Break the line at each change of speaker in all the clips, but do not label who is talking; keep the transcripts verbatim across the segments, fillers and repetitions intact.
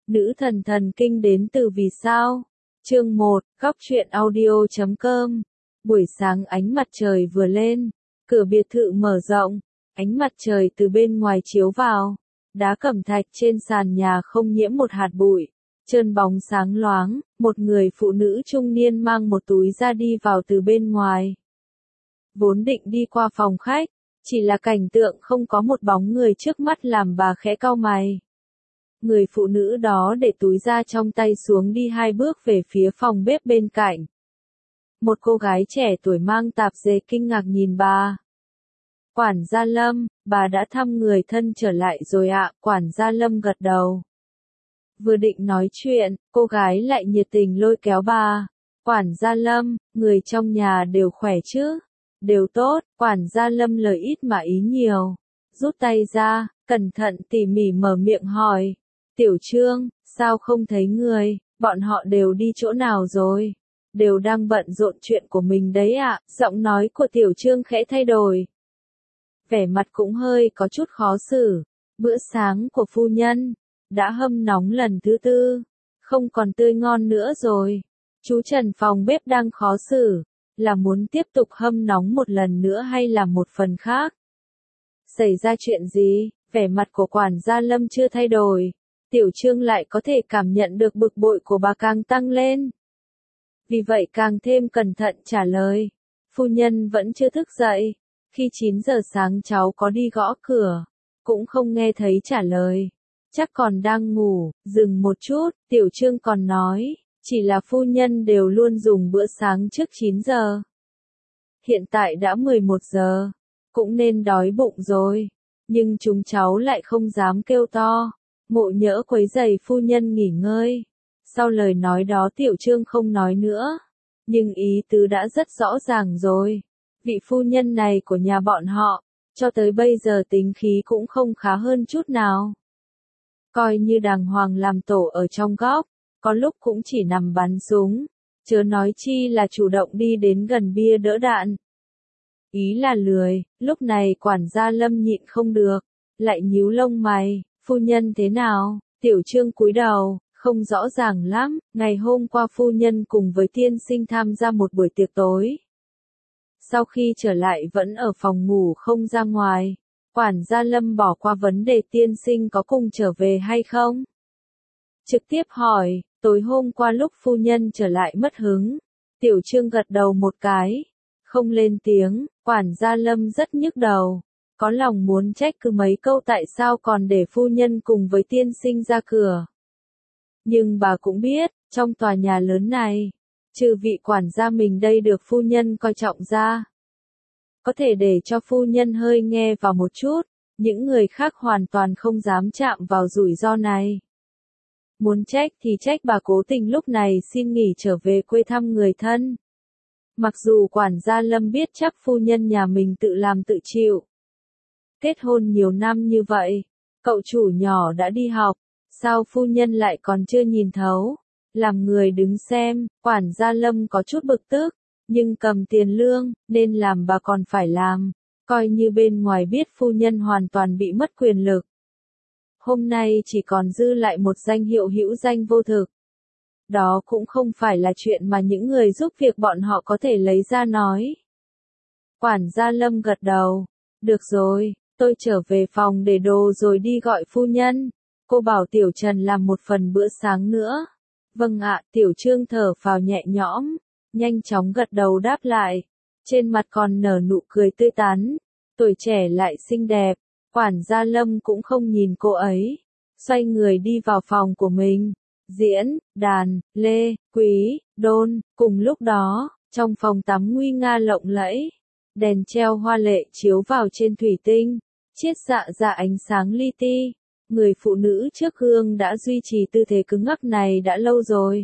Nữ thần thần kinh đến từ vì sao? Chương một, góc truyện audio chấm com. Buổi sáng ánh mặt trời vừa lên, cửa biệt thự mở rộng, ánh mặt trời từ bên ngoài chiếu vào, đá cẩm thạch trên sàn nhà không nhiễm một hạt bụi, trơn bóng sáng loáng, một người phụ nữ trung niên mang một túi da đi vào từ bên ngoài. Vốn định đi qua phòng khách, chỉ là cảnh tượng không có một bóng người trước mắt làm bà khẽ cau mày. Người phụ nữ đó để túi da trong tay xuống đi hai bước về phía phòng bếp bên cạnh. Một cô gái trẻ tuổi mang tạp dề kinh ngạc nhìn bà. Quản gia Lâm, bà đã thăm người thân trở lại rồi ạ, quản gia Lâm gật đầu. Vừa định nói chuyện, cô gái lại nhiệt tình lôi kéo bà. Quản gia Lâm, người trong nhà đều khỏe chứ? Đều tốt, quản gia Lâm lời ít mà ý nhiều. Rút tay ra, cẩn thận tỉ mỉ mở miệng hỏi. Tiểu Trương, sao không thấy người, bọn họ đều đi chỗ nào rồi? Đều đang bận rộn chuyện của mình đấy ạ, giọng nói của Tiểu Trương khẽ thay đổi. Vẻ mặt cũng hơi có chút khó xử. Bữa sáng của phu nhân đã hâm nóng lần thứ tư, không còn tươi ngon nữa rồi. Chú Trần phòng bếp đang khó xử, là muốn tiếp tục hâm nóng một lần nữa hay là một phần khác? Xảy ra chuyện gì? Vẻ mặt của quản gia Lâm chưa thay đổi. Tiểu Trương lại có thể cảm nhận được bực bội của bà càng tăng lên. Vì vậy càng thêm cẩn thận trả lời. Phu nhân vẫn chưa thức dậy. Khi chín giờ sáng cháu có đi gõ cửa, cũng không nghe thấy trả lời. Chắc còn đang ngủ. Dừng một chút, Tiểu Trương còn nói, chỉ là phu nhân đều luôn dùng bữa sáng trước chín giờ. Hiện tại đã mười một giờ, cũng nên đói bụng rồi. Nhưng chúng cháu lại không dám kêu to. Ngộ nhỡ quấy rầy phu nhân nghỉ ngơi. Sau lời nói đó Tiểu Trương không nói nữa. Nhưng ý tứ đã rất rõ ràng rồi. Vị phu nhân này của nhà bọn họ, cho tới bây giờ tính khí cũng không khá hơn chút nào. Coi như đàng hoàng làm tổ ở trong góc, có lúc cũng chỉ nằm bắn súng, chớ nói chi là chủ động đi đến gần bia đỡ đạn. Ý là lười, lúc này quản gia Lâm nhịn không được, lại nhíu lông mày. Phu nhân thế nào? Tiểu Trương cúi đầu, không rõ ràng lắm. Ngày hôm qua phu nhân cùng với tiên sinh tham gia một buổi tiệc tối. Sau khi trở lại vẫn ở phòng ngủ không ra ngoài. Quản gia Lâm bỏ qua vấn đề tiên sinh có cùng trở về hay không. Trực tiếp hỏi, tối hôm qua lúc phu nhân trở lại mất hứng. Tiểu Trương gật đầu một cái, không lên tiếng. Quản gia Lâm rất nhức đầu. Có lòng muốn trách cứ mấy câu tại sao còn để phu nhân cùng với tiên sinh ra cửa. Nhưng bà cũng biết, trong tòa nhà lớn này, trừ vị quản gia mình đây được phu nhân coi trọng ra. Có thể để cho phu nhân hơi nghe vào một chút, những người khác hoàn toàn không dám chạm vào rủi ro này. Muốn trách thì trách bà cố tình lúc này xin nghỉ trở về quê thăm người thân. Mặc dù quản gia Lâm biết chắc phu nhân nhà mình tự làm tự chịu. Kết hôn nhiều năm như vậy, cậu chủ nhỏ đã đi học, sao phu nhân lại còn chưa nhìn thấu? Làm người đứng xem, quản gia Lâm có chút bực tức, nhưng cầm tiền lương, nên làm bà còn phải làm, coi như bên ngoài biết phu nhân hoàn toàn bị mất quyền lực. Hôm nay chỉ còn dư lại một danh hiệu hữu danh vô thực. Đó cũng không phải là chuyện mà những người giúp việc bọn họ có thể lấy ra nói. Quản gia Lâm gật đầu, được rồi. Tôi trở về phòng để đồ rồi đi gọi phu nhân. Cô bảo Tiểu Trần làm một phần bữa sáng nữa. Vâng ạ, Tiểu Trương thở phào nhẹ nhõm, nhanh chóng gật đầu đáp lại. Trên mặt còn nở nụ cười tươi tắn, tuổi trẻ lại xinh đẹp. Quản gia Lâm cũng không nhìn cô ấy, xoay người đi vào phòng của mình. Diễn, đàn, lê, quý, đôn, cùng lúc đó, trong phòng tắm nguy nga lộng lẫy, đèn treo hoa lệ chiếu vào trên thủy tinh. Chiết xạ ra ánh sáng li ti. Người phụ nữ trước gương đã duy trì tư thế cứng ngắc này đã lâu rồi.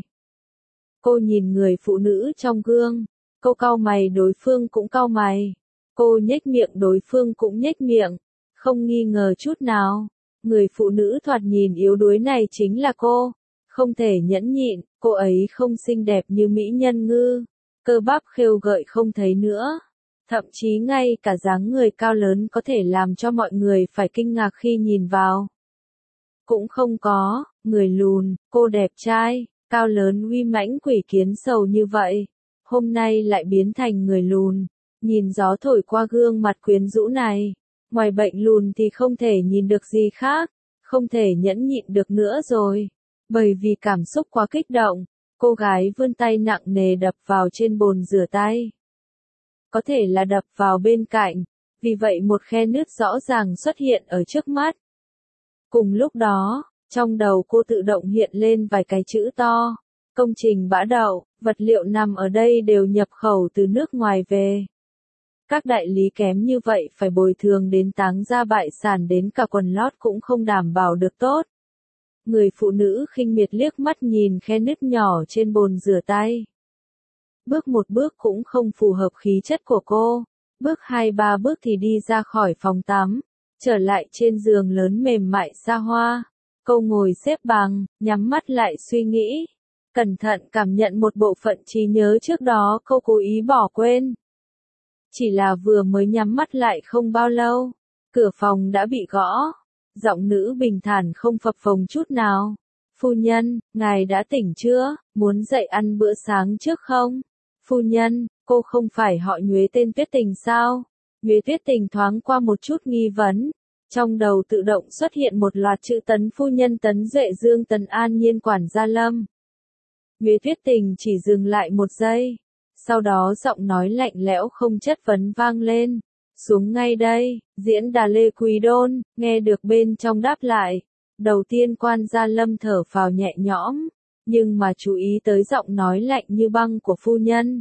Cô nhìn người phụ nữ trong gương. Cô cau mày đối phương cũng cau mày. Cô nhếch miệng đối phương cũng nhếch miệng. Không nghi ngờ chút nào. Người phụ nữ thoạt nhìn yếu đuối này chính là cô. Không thể nhẫn nhịn, cô ấy không xinh đẹp như mỹ nhân ngư. Cơ bắp khêu gợi không thấy nữa. Thậm chí ngay cả dáng người cao lớn có thể làm cho mọi người phải kinh ngạc khi nhìn vào. Cũng không có, người lùn, cô đẹp trai, cao lớn uy mãnh quỷ kiến sầu như vậy. Hôm nay lại biến thành người lùn, nhìn gió thổi qua gương mặt quyến rũ này. Ngoài bệnh lùn thì không thể nhìn được gì khác, không thể nhẫn nhịn được nữa rồi. Bởi vì cảm xúc quá kích động, cô gái vươn tay nặng nề đập vào trên bồn rửa tay. Có thể là đập vào bên cạnh, vì vậy một khe nứt rõ ràng xuất hiện ở trước mắt. Cùng lúc đó, trong đầu cô tự động hiện lên vài cái chữ to. Công trình bã đậu, vật liệu nằm ở đây đều nhập khẩu từ nước ngoài về. Các đại lý kém như vậy phải bồi thường đến táng ra bại sản, đến cả quần lót cũng không đảm bảo được tốt. Người phụ nữ khinh miệt liếc mắt nhìn khe nứt nhỏ trên bồn rửa tay. Bước một bước cũng không phù hợp khí chất của cô. Bước hai ba bước thì đi ra khỏi phòng tắm, trở lại trên giường lớn mềm mại xa hoa. Cô ngồi xếp bằng, nhắm mắt lại suy nghĩ. Cẩn thận cảm nhận một bộ phận trí nhớ trước đó cô cố ý bỏ quên. Chỉ là vừa mới nhắm mắt lại không bao lâu, cửa phòng đã bị gõ. Giọng nữ bình thản không phập phồng chút nào. Phu nhân, ngài đã tỉnh chưa, muốn dậy ăn bữa sáng trước không? Phu nhân, cô không phải họ Nhuế tên Tuyết Tình sao? Nhuế Tuyết Tình thoáng qua một chút nghi vấn. Trong đầu tự động xuất hiện một loạt chữ Tấn phu nhân, Tấn Duệ Dương, Tấn An Nhiên, quản gia Lâm. Nhuế Tuyết Tình chỉ dừng lại một giây. Sau đó giọng nói lạnh lẽo không chất vấn vang lên. Xuống ngay đây, diễn đà Lê Quý Đôn, nghe được bên trong đáp lại. Đầu tiên quan gia Lâm thở phào nhẹ nhõm, nhưng mà chú ý tới giọng nói lạnh như băng của phu nhân.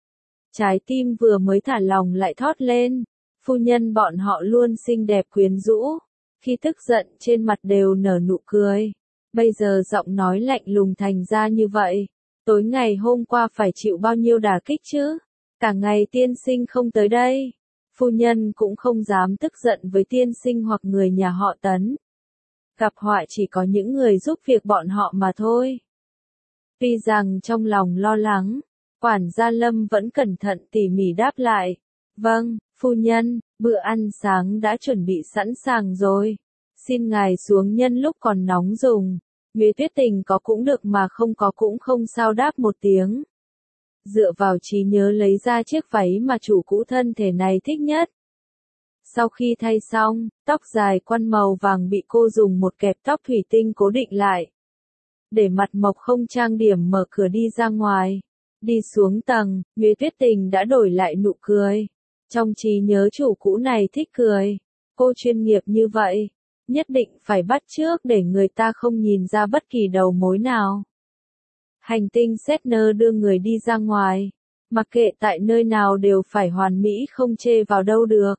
Trái tim vừa mới thả lỏng lại thót lên. Phu nhân bọn họ luôn xinh đẹp quyến rũ, khi tức giận trên mặt đều nở nụ cười. Bây giờ giọng nói lạnh lùng thành ra như vậy. Tối ngày hôm qua phải chịu bao nhiêu đả kích chứ? Cả ngày tiên sinh không tới đây. Phu nhân cũng không dám tức giận với tiên sinh hoặc người nhà họ Tấn. Gặp họa chỉ có những người giúp việc bọn họ mà thôi. Tuy rằng trong lòng lo lắng, quản gia Lâm vẫn cẩn thận tỉ mỉ đáp lại. Vâng, phu nhân, bữa ăn sáng đã chuẩn bị sẵn sàng rồi. Xin ngài xuống nhân lúc còn nóng dùng. Nhuế Tuyết Tình có cũng được mà không có cũng không sao đáp một tiếng. Dựa vào trí nhớ lấy ra chiếc váy mà chủ cũ thân thể này thích nhất. Sau khi thay xong, tóc dài quăn màu vàng bị cô dùng một kẹp tóc thủy tinh cố định lại. Để mặt mộc không trang điểm mở cửa đi ra ngoài. Đi xuống tầng, Nhuế Tuyết Tình đã đổi lại nụ cười. Trong trí nhớ chủ cũ này thích cười. Cô chuyên nghiệp như vậy, nhất định phải bắt chước để người ta không nhìn ra bất kỳ đầu mối nào. Hành tinh Setner đưa người đi ra ngoài. Mặc kệ tại nơi nào đều phải hoàn mỹ không chê vào đâu được.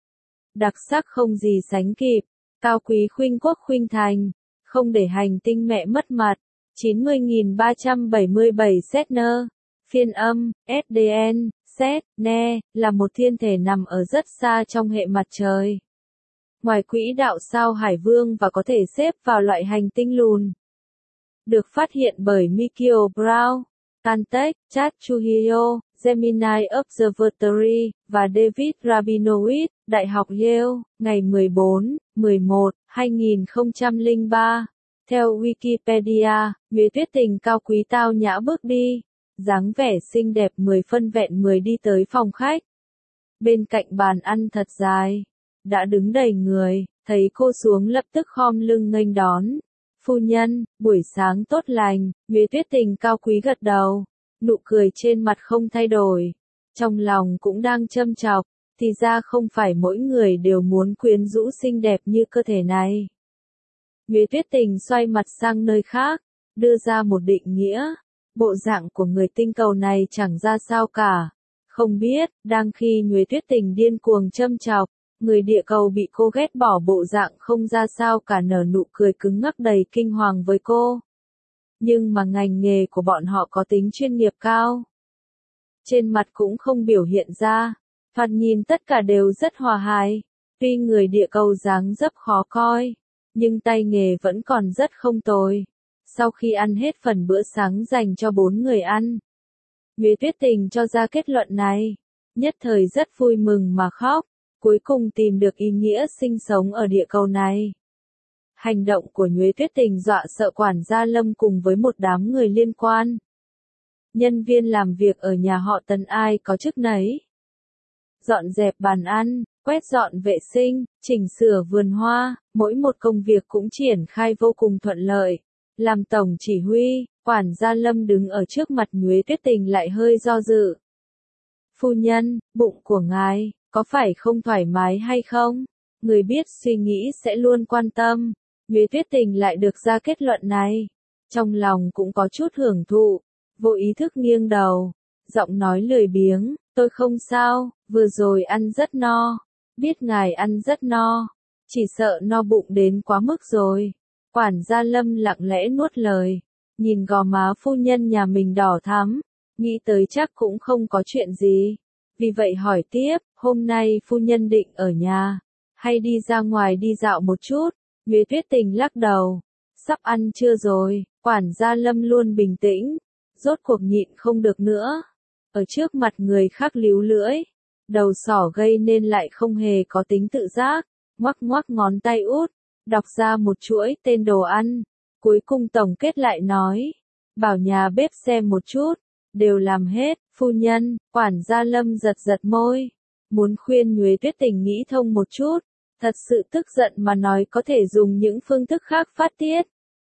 Đặc sắc không gì sánh kịp. Cao quý khuynh quốc khuynh thành. Không để hành tinh mẹ mất mặt. chín mươi nghìn ba trăm bảy mươi bảy Setner. Phiên âm, ét đê en, Set, Ne, là một thiên thể nằm ở rất xa trong hệ mặt trời. Ngoài quỹ đạo sao Hải Vương và có thể xếp vào loại hành tinh lùn. Được phát hiện bởi Mikio Brown, Caltech, Chad Trujillo, Gemini Observatory, và David Rabinowitz, Đại học Yale, ngày mười bốn, mười một, hai nghìn không trăm lẻ ba. Theo Wikipedia, Nhuế Tuyết Tình cao quý tao nhã bước đi, dáng vẻ xinh đẹp mười phân vẹn mười đi tới phòng khách. Bên cạnh bàn ăn thật dài, đã đứng đầy người, thấy cô xuống lập tức khom lưng nghênh đón. Phu nhân, buổi sáng tốt lành. Nhuế Tuyết Tình cao quý gật đầu, nụ cười trên mặt không thay đổi. Trong lòng cũng đang châm chọc, thì ra không phải mỗi người đều muốn quyến rũ xinh đẹp như cơ thể này. Nhuế Tuyết Tình xoay mặt sang nơi khác, đưa ra một định nghĩa. Bộ dạng của người tinh cầu này chẳng ra sao cả. Không biết, đang khi Nhuế Tuyết Tình điên cuồng châm chọc, người địa cầu bị cô ghét bỏ bộ dạng không ra sao cả nở nụ cười cứng ngắc đầy kinh hoàng với cô. Nhưng mà ngành nghề của bọn họ có tính chuyên nghiệp cao. Trên mặt cũng không biểu hiện ra, thoạt nhìn tất cả đều rất hòa hài. Tuy người địa cầu dáng dấp khó coi, nhưng tay nghề vẫn còn rất không tồi. Sau khi ăn hết phần bữa sáng dành cho bốn người ăn, Nhuế Tuyết Tình cho ra kết luận này. Nhất thời rất vui mừng mà khóc. Cuối cùng tìm được ý nghĩa sinh sống ở địa cầu này. Hành động của Nhuế Tuyết Tình dọa sợ quản gia Lâm cùng với một đám người liên quan. Nhân viên làm việc ở nhà họ Tần ai có chức nấy. Dọn dẹp bàn ăn, quét dọn vệ sinh, chỉnh sửa vườn hoa, mỗi một công việc cũng triển khai vô cùng thuận lợi. Làm tổng chỉ huy, quản gia Lâm đứng ở trước mặt Nhuế Tuyết Tình lại hơi do dự. Phu nhân, bụng của ngài, có phải không thoải mái hay không? Người biết suy nghĩ sẽ luôn quan tâm. Nhuế Tuyết Tình lại được ra kết luận này. Trong lòng cũng có chút hưởng thụ, vô ý thức nghiêng đầu, giọng nói lười biếng, tôi không sao, vừa rồi ăn rất no. Biết ngài ăn rất no, chỉ sợ no bụng đến quá mức rồi. Quản gia Lâm lặng lẽ nuốt lời, nhìn gò má phu nhân nhà mình đỏ thắm, nghĩ tới chắc cũng không có chuyện gì. Vì vậy hỏi tiếp, hôm nay phu nhân định ở nhà, hay đi ra ngoài đi dạo một chút? Nhuế Tuyết Tình lắc đầu, sắp ăn trưa rồi. Quản gia Lâm luôn bình tĩnh, rốt cuộc nhịn không được nữa. Ở trước mặt người khác líu lưỡi, đầu sỏ gây nên lại không hề có tính tự giác, ngoắc ngoắc ngón tay út, đọc ra một chuỗi tên đồ ăn, cuối cùng tổng kết lại nói, bảo nhà bếp xem một chút, đều làm hết. Phu nhân, quản gia Lâm giật giật môi, muốn khuyên Nhuế Tuyết Tình nghĩ thông một chút, thật sự tức giận mà nói có thể dùng những phương thức khác phát tiết.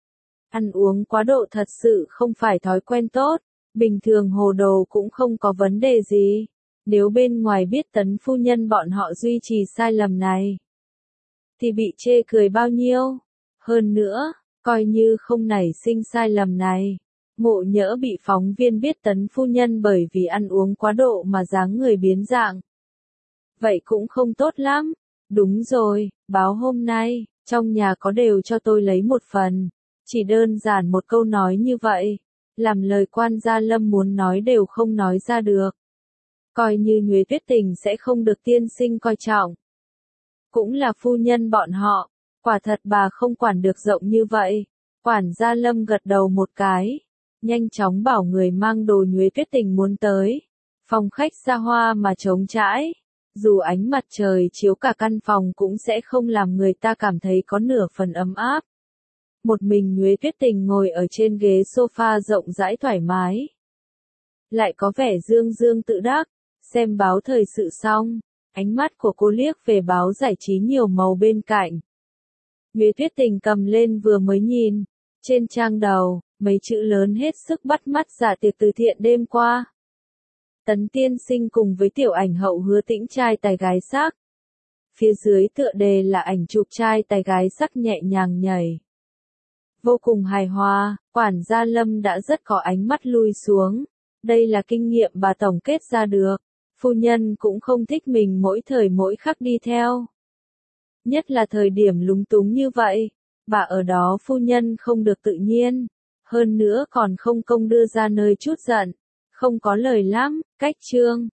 Ăn uống quá độ thật sự không phải thói quen tốt, bình thường hồ đồ cũng không có vấn đề gì. Nếu bên ngoài biết Tấn phu nhân bọn họ duy trì sai lầm này, thì bị chê cười bao nhiêu. Hơn nữa, coi như không nảy sinh sai lầm này, ngộ nhỡ bị phóng viên biết Tấn phu nhân bởi vì ăn uống quá độ mà dáng người biến dạng. Vậy cũng không tốt lắm. Đúng rồi, báo hôm nay, trong nhà có đều cho tôi lấy một phần. Chỉ đơn giản một câu nói như vậy, làm lời quan gia Lâm muốn nói đều không nói ra được. Coi như Nhuế Tuyết Tình sẽ không được tiên sinh coi trọng. Cũng là phu nhân bọn họ, quả thật bà không quản được rộng như vậy. Quản gia Lâm gật đầu một cái, nhanh chóng bảo người mang đồ Nhuế Tuyết Tình muốn tới. Phòng khách xa hoa mà trống trải, dù ánh mặt trời chiếu cả căn phòng cũng sẽ không làm người ta cảm thấy có nửa phần ấm áp. Một mình Nhuế Tuyết Tình ngồi ở trên ghế sofa rộng rãi thoải mái. Lại có vẻ dương dương tự đắc, xem báo thời sự xong, ánh mắt của cô liếc về báo giải trí nhiều màu bên cạnh. Nhuế Tuyết Tình cầm lên vừa mới nhìn, trên trang đầu, mấy chữ lớn hết sức bắt mắt: dạ tiệc từ thiện đêm qua. Tấn tiên sinh cùng với tiểu ảnh hậu Hứa Tĩnh trai tài gái sắc. Phía dưới tựa đề là ảnh chụp trai tài gái sắc nhẹ nhàng nhảy. Vô cùng hài hòa, quản gia Lâm đã rất có ánh mắt lui xuống. Đây là kinh nghiệm bà tổng kết ra được. Phu nhân cũng không thích mình mỗi thời mỗi khắc đi theo. Nhất là thời điểm lúng túng như vậy, bà ở đó phu nhân không được tự nhiên. Hơn nữa còn không công đưa ra nơi chút giận. Không có lời lắm, cách chương.